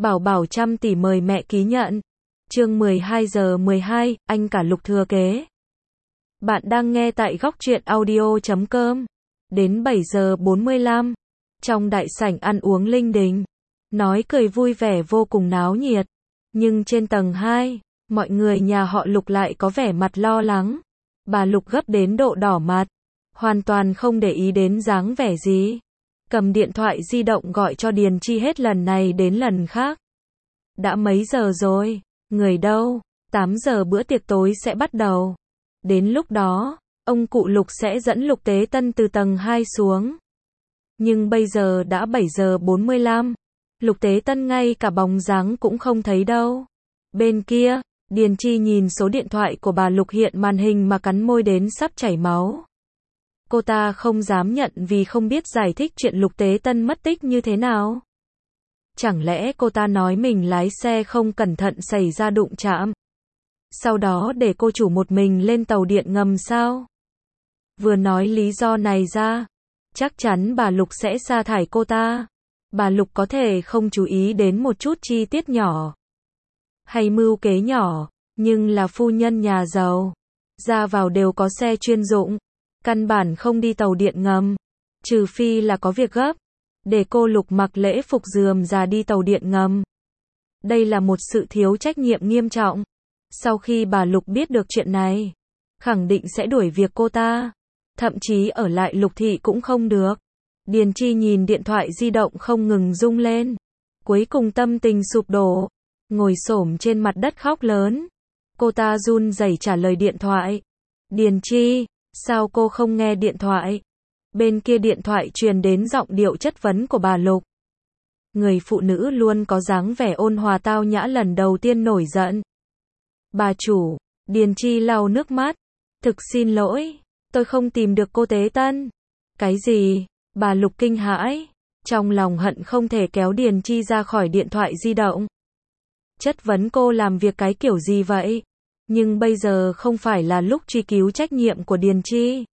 Bảo Bảo trăm tỷ mời mẹ ký nhận. Chương 12 giờ 12, anh cả Lục Thừa Kế. Bạn đang nghe tại góc truyện audio.com. Đến 7 giờ 45, trong đại sảnh ăn uống linh đình, nói cười vui vẻ vô cùng náo nhiệt. Nhưng trên tầng 2, mọi người nhà họ Lục lại có vẻ mặt lo lắng. Bà Lục gấp đến độ đỏ mặt, hoàn toàn không để ý đến dáng vẻ gì. Cầm điện thoại di động gọi cho Điền Chi hết lần này đến lần khác. Đã mấy giờ rồi? Người đâu? 8 giờ bữa tiệc tối sẽ bắt đầu. Đến lúc đó, ông cụ Lục sẽ dẫn Lục Tế Tân từ tầng 2 xuống. Nhưng bây giờ đã 7 giờ 45. Lục Tế Tân ngay cả bóng dáng cũng không thấy đâu. Bên kia, Điền Chi nhìn số điện thoại của bà Lục hiện màn hình mà cắn môi đến sắp chảy máu. Cô ta không dám nhận vì không biết giải thích chuyện Lục Tế Tân mất tích như thế nào. Chẳng lẽ cô ta nói mình lái xe không cẩn thận xảy ra đụng chạm, sau đó để cô chủ một mình lên tàu điện ngầm sao? Vừa nói lý do này ra, chắc chắn bà Lục sẽ sa thải cô ta. Bà Lục có thể không chú ý đến một chút chi tiết nhỏ, hay mưu kế nhỏ, nhưng là phu nhân nhà giàu, ra vào đều có xe chuyên dụng, căn bản không đi tàu điện ngầm, trừ phi là có việc gấp, để cô Lục mặc lễ phục rườm rà đi tàu điện ngầm. Đây là một sự thiếu trách nhiệm nghiêm trọng. Sau khi bà Lục biết được chuyện này, khẳng định sẽ đuổi việc cô ta, thậm chí ở lại Lục thị cũng không được. Điền Chi nhìn điện thoại di động không ngừng rung lên, cuối cùng tâm tình sụp đổ, ngồi xổm trên mặt đất khóc lớn. Cô ta run rẩy trả lời điện thoại. Điền Chi, sao cô không nghe điện thoại? Bên kia điện thoại truyền đến giọng điệu chất vấn của bà Lục. Người phụ nữ luôn có dáng vẻ ôn hòa tao nhã lần đầu tiên nổi giận. Bà chủ, Điền Chi lau nước mắt. Thực xin lỗi, tôi không tìm được cô Tế Tân. Cái gì? Bà Lục kinh hãi, trong lòng hận không thể kéo Điền Chi ra khỏi điện thoại di động. Chất vấn cô làm việc cái kiểu gì vậy? Nhưng bây giờ không phải là lúc truy cứu trách nhiệm của Điền Chi,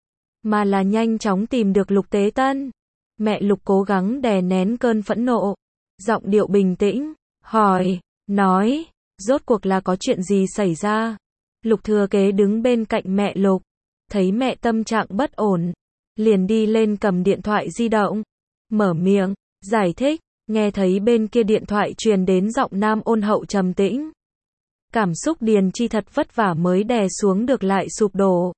mà là nhanh chóng tìm được Lục Tế Tân. Mẹ Lục cố gắng đè nén cơn phẫn nộ, giọng điệu bình tĩnh, hỏi, nói, rốt cuộc là có chuyện gì xảy ra? Lục Thừa Kế đứng bên cạnh mẹ Lục, thấy mẹ tâm trạng bất ổn, liền đi lên cầm điện thoại di động, mở miệng, giải thích, nghe thấy bên kia điện thoại truyền đến giọng nam ôn hậu trầm tĩnh. Cảm xúc Điền Chi thật vất vả mới đè xuống được lại sụp đổ.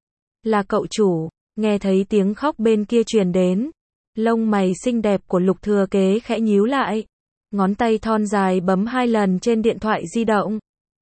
Là cậu chủ. Nghe thấy tiếng khóc bên kia truyền đến, lông mày xinh đẹp của Lục Thừa Kế khẽ nhíu lại, ngón tay thon dài bấm 2 lần trên điện thoại di động.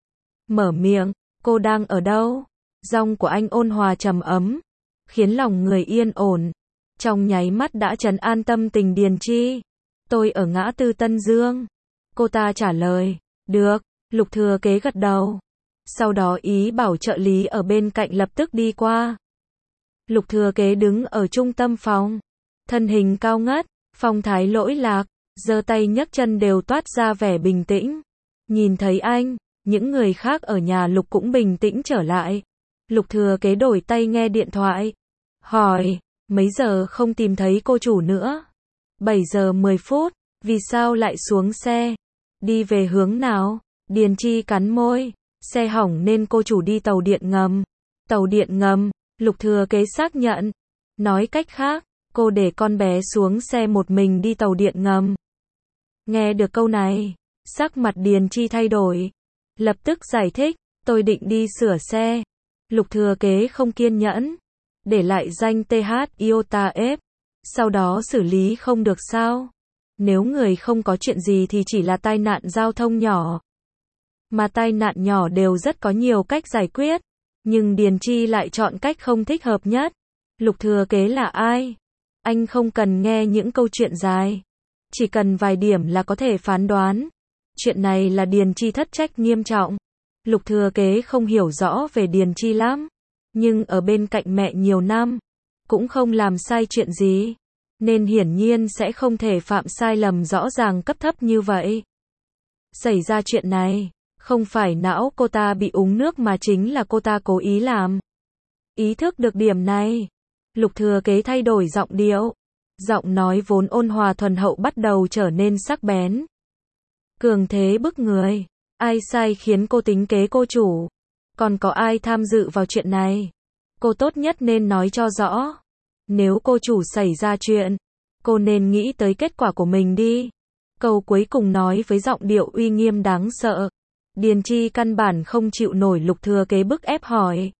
Mở miệng, cô đang ở đâu? Giọng của anh ôn hòa trầm ấm, khiến lòng người yên ổn, trong nháy mắt đã trấn an tâm tình Điền Chi. Tôi ở ngã tư Tân Dương. Cô ta trả lời. Được. Lục Thừa Kế gật đầu, sau đó ý bảo trợ lý ở bên cạnh lập tức đi qua. Lục Thừa Kế đứng ở trung tâm phòng, thân hình cao ngất, phong thái lỗi lạc, giơ tay nhấc chân đều toát ra vẻ bình tĩnh. Nhìn thấy anh, những người khác ở nhà Lục cũng bình tĩnh trở lại. Lục Thừa Kế đổi tay nghe điện thoại, hỏi, mấy giờ không tìm thấy cô chủ nữa? 7 giờ 10 phút, vì sao lại xuống xe? Đi về hướng nào? Điền Chi cắn môi, xe hỏng nên cô chủ đi tàu điện ngầm. Tàu điện ngầm, Lục Thừa Kế xác nhận. Nói cách khác, cô để con bé xuống xe một mình đi tàu điện ngầm. Nghe được câu này, sắc mặt Điền Chi thay đổi. Lập tức giải thích, tôi định đi sửa xe. Lục Thừa Kế không kiên nhẫn, để lại danh TH Iota F, sau đó xử lý không được sao? Nếu người không có chuyện gì thì chỉ là tai nạn giao thông nhỏ. Mà tai nạn nhỏ đều rất có nhiều cách giải quyết, nhưng Điền Chi lại chọn cách không thích hợp nhất. Lục Thừa Kế là ai? Anh không cần nghe những câu chuyện dài, chỉ cần vài điểm là có thể phán đoán. Chuyện này là Điền Chi thất trách nghiêm trọng. Lục Thừa Kế không hiểu rõ về Điền Chi lắm, nhưng ở bên cạnh mẹ nhiều năm, cũng không làm sai chuyện gì, nên hiển nhiên sẽ không thể phạm sai lầm rõ ràng cấp thấp như vậy. Xảy ra chuyện này, không phải não cô ta bị uống nước mà chính là cô ta cố ý làm. Ý thức được điểm này, Lục Thừa Kế thay đổi giọng điệu. Giọng nói vốn ôn hòa thuần hậu bắt đầu trở nên sắc bén. Cường thế bức người. Ai sai khiến cô tính kế cô chủ? Còn có ai tham dự vào chuyện này? Cô tốt nhất nên nói cho rõ. Nếu cô chủ xảy ra chuyện, cô nên nghĩ tới kết quả của mình đi. Câu cuối cùng nói với giọng điệu uy nghiêm đáng sợ. Điền Chi căn bản không chịu nổi Lục Thừa Kế bức ép hỏi.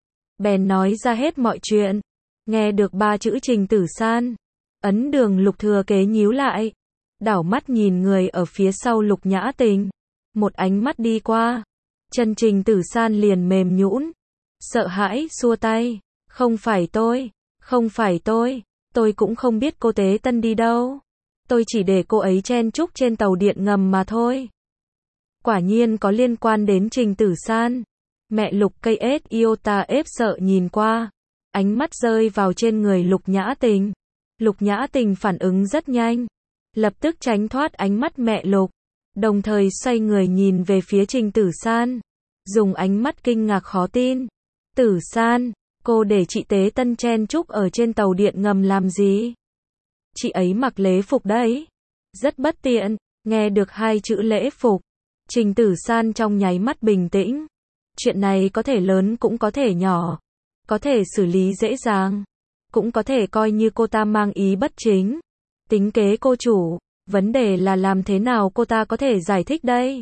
Bèn nói ra hết mọi chuyện. Nghe được 3 chữ Trình Tử San, ấn Đường Lục Thừa Kế nhíu lại, đảo mắt nhìn người ở phía sau Lục Nhã Tình. Một ánh mắt đi qua, chân Trình Tử San liền mềm nhũn, sợ hãi xua tay. Không phải tôi, không phải tôi cũng không biết cô Tế Tân đi đâu. Tôi chỉ để cô ấy chen chúc trên tàu điện ngầm mà thôi. Quả nhiên có liên quan đến Trình Tử San. Mẹ Lục KS Iota ép sợ nhìn qua, ánh mắt rơi vào trên người Lục Nhã Tình. Lục Nhã Tình phản ứng rất nhanh, lập tức tránh thoát ánh mắt mẹ Lục, đồng thời xoay người nhìn về phía Trình Tử San, dùng ánh mắt kinh ngạc khó tin. Tử San, cô để chị Tế Tân chen chúc ở trên tàu điện ngầm làm gì? Chị ấy mặc lễ phục đấy. Rất bất tiện. Nghe được 2 chữ lễ phục, Trình Tử San trong nháy mắt bình tĩnh. Chuyện này có thể lớn cũng có thể nhỏ, có thể xử lý dễ dàng, cũng có thể coi như cô ta mang ý bất chính, tính kế cô chủ. Vấn đề là làm thế nào cô ta có thể giải thích đây?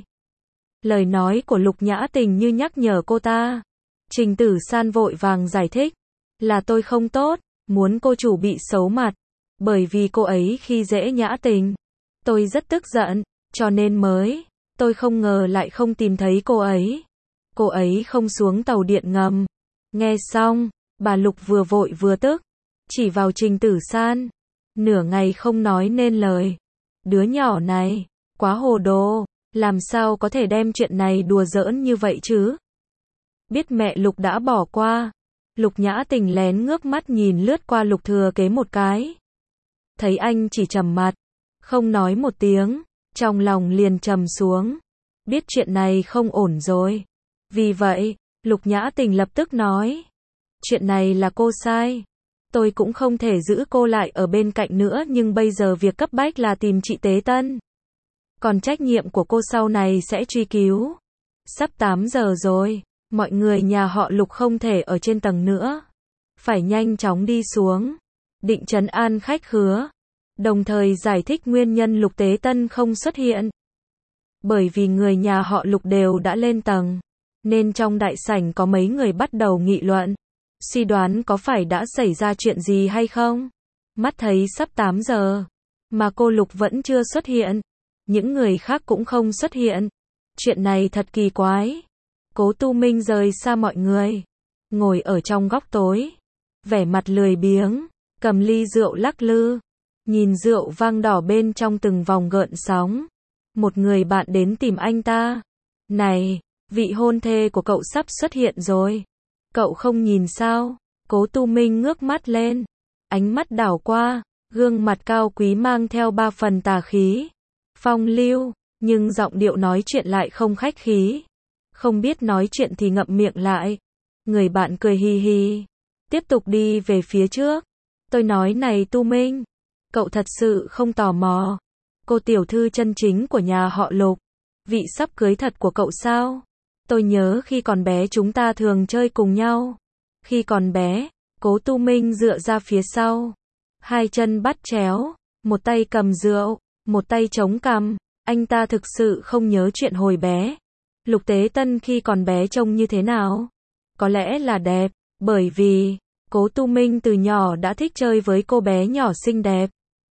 Lời nói của Lục Nhã Tình như nhắc nhở cô ta. Trình Tử San vội vàng giải thích. Là tôi không tốt, muốn cô chủ bị xấu mặt, bởi vì cô ấy khi dễ Nhã Tình. Tôi rất tức giận, cho nên mới. Tôi không ngờ lại không tìm thấy cô ấy. Cô ấy không xuống tàu điện ngầm. Nghe xong, bà Lục vừa vội vừa tức, chỉ vào Trình Tử San. Nửa ngày không nói nên lời. Đứa nhỏ này, quá hồ đồ, làm sao có thể đem chuyện này đùa giỡn như vậy chứ? Biết mẹ Lục đã bỏ qua, Lục Nhã Tình lén ngước mắt nhìn lướt qua Lục Thừa Kế một cái. Thấy anh chỉ trầm mặt, không nói một tiếng, trong lòng liền trầm xuống. Biết chuyện này không ổn rồi. Vì vậy, Lục Nhã Tình lập tức nói. Chuyện này là cô sai. Tôi cũng không thể giữ cô lại ở bên cạnh nữa, nhưng bây giờ việc cấp bách là tìm chị Tế Tân. Còn trách nhiệm của cô sau này sẽ truy cứu. Sắp 8 giờ rồi, mọi người nhà họ Lục không thể ở trên tầng nữa. Phải nhanh chóng đi xuống, định trấn an khách khứa, đồng thời giải thích nguyên nhân Lục Tế Tân không xuất hiện. Bởi vì người nhà họ Lục đều đã lên tầng, nên trong đại sảnh có mấy người bắt đầu nghị luận, suy đoán có phải đã xảy ra chuyện gì hay không. Mắt thấy sắp 8 giờ, mà cô Lục vẫn chưa xuất hiện, những người khác cũng không xuất hiện. Chuyện này thật kỳ quái. Cố Tu Minh rời xa mọi người, ngồi ở trong góc tối, vẻ mặt lười biếng, cầm ly rượu lắc lư, nhìn rượu vang đỏ bên trong từng vòng gợn sóng. Một người bạn đến tìm anh ta. Này, vị hôn thê của cậu sắp xuất hiện rồi. Cậu không nhìn sao? Cố Tu Minh ngước mắt lên, ánh mắt đảo qua, gương mặt cao quý mang theo 3 phần tà khí, phong lưu, nhưng giọng điệu nói chuyện lại không khách khí. Không biết nói chuyện thì ngậm miệng lại. Người bạn cười hi hi, tiếp tục đi về phía trước. Tôi nói này Tu Minh, cậu thật sự không tò mò cô tiểu thư chân chính của nhà họ Lục, vị sắp cưới thật của cậu sao? Tôi nhớ khi còn bé chúng ta thường chơi cùng nhau. Khi còn bé, Cố Tu Minh dựa ra phía sau, 2 chân bắt chéo, một tay cầm rượu, một tay chống cằm. Anh ta thực sự không nhớ chuyện hồi bé. Lục Tế Tân khi còn bé trông như thế nào? Có lẽ là đẹp, bởi vì Cố Tu Minh từ nhỏ đã thích chơi với cô bé nhỏ xinh đẹp.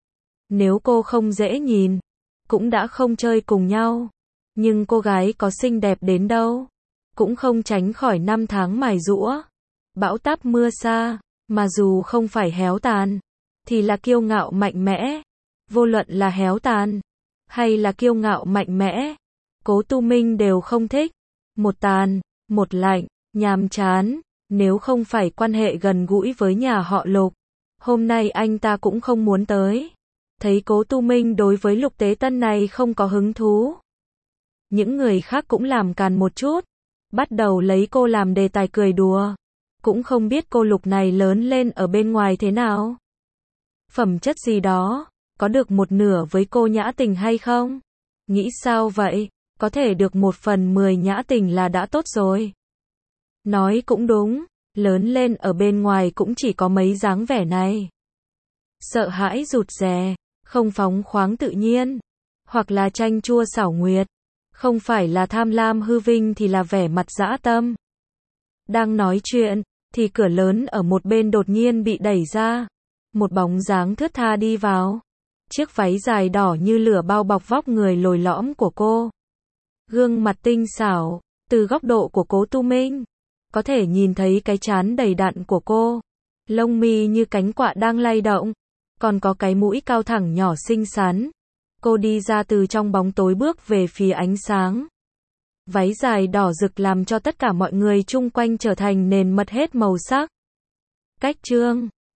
Nếu cô không dễ nhìn, cũng đã không chơi cùng nhau. Nhưng cô gái có xinh đẹp đến đâu, cũng không tránh khỏi 5 tháng mài giũa, bão táp mưa sa, mà dù không phải héo tàn, thì là kiêu ngạo mạnh mẽ. Vô luận là héo tàn, hay là kiêu ngạo mạnh mẽ, Cố Tu Minh đều không thích. Một tàn, một lạnh, nhàm chán. Nếu không phải quan hệ gần gũi với nhà họ Lục, hôm nay anh ta cũng không muốn tới. Thấy Cố Tu Minh đối với Lục Tế Tân này không có hứng thú, những người khác cũng làm càn một chút, bắt đầu lấy cô làm đề tài cười đùa. Cũng không biết cô Lục này lớn lên ở bên ngoài thế nào, phẩm chất gì đó, có được một nửa với cô Nhã Tình hay không? Nghĩ sao vậy? Có thể được 1/10 nhã tình là đã tốt rồi. Nói cũng đúng, lớn lên ở bên ngoài cũng chỉ có mấy dáng vẻ này. Sợ hãi rụt rè, không phóng khoáng tự nhiên, hoặc là chanh chua xảo nguyệt, không phải là tham lam hư vinh thì là vẻ mặt dã tâm. Đang nói chuyện, thì cửa lớn ở một bên đột nhiên bị đẩy ra. Một bóng dáng thướt tha đi vào. Chiếc váy dài đỏ như lửa bao bọc vóc người lồi lõm của cô. Gương mặt tinh xảo, từ góc độ của Cố Tu Minh, có thể nhìn thấy cái trán đầy đặn của cô. Lông mi như cánh quạ đang lay động, còn có cái mũi cao thẳng nhỏ xinh xắn. Cô đi ra từ trong bóng tối bước về phía ánh sáng. Váy dài đỏ rực làm cho tất cả mọi người chung quanh trở thành nền mật hết màu sắc. Cách chương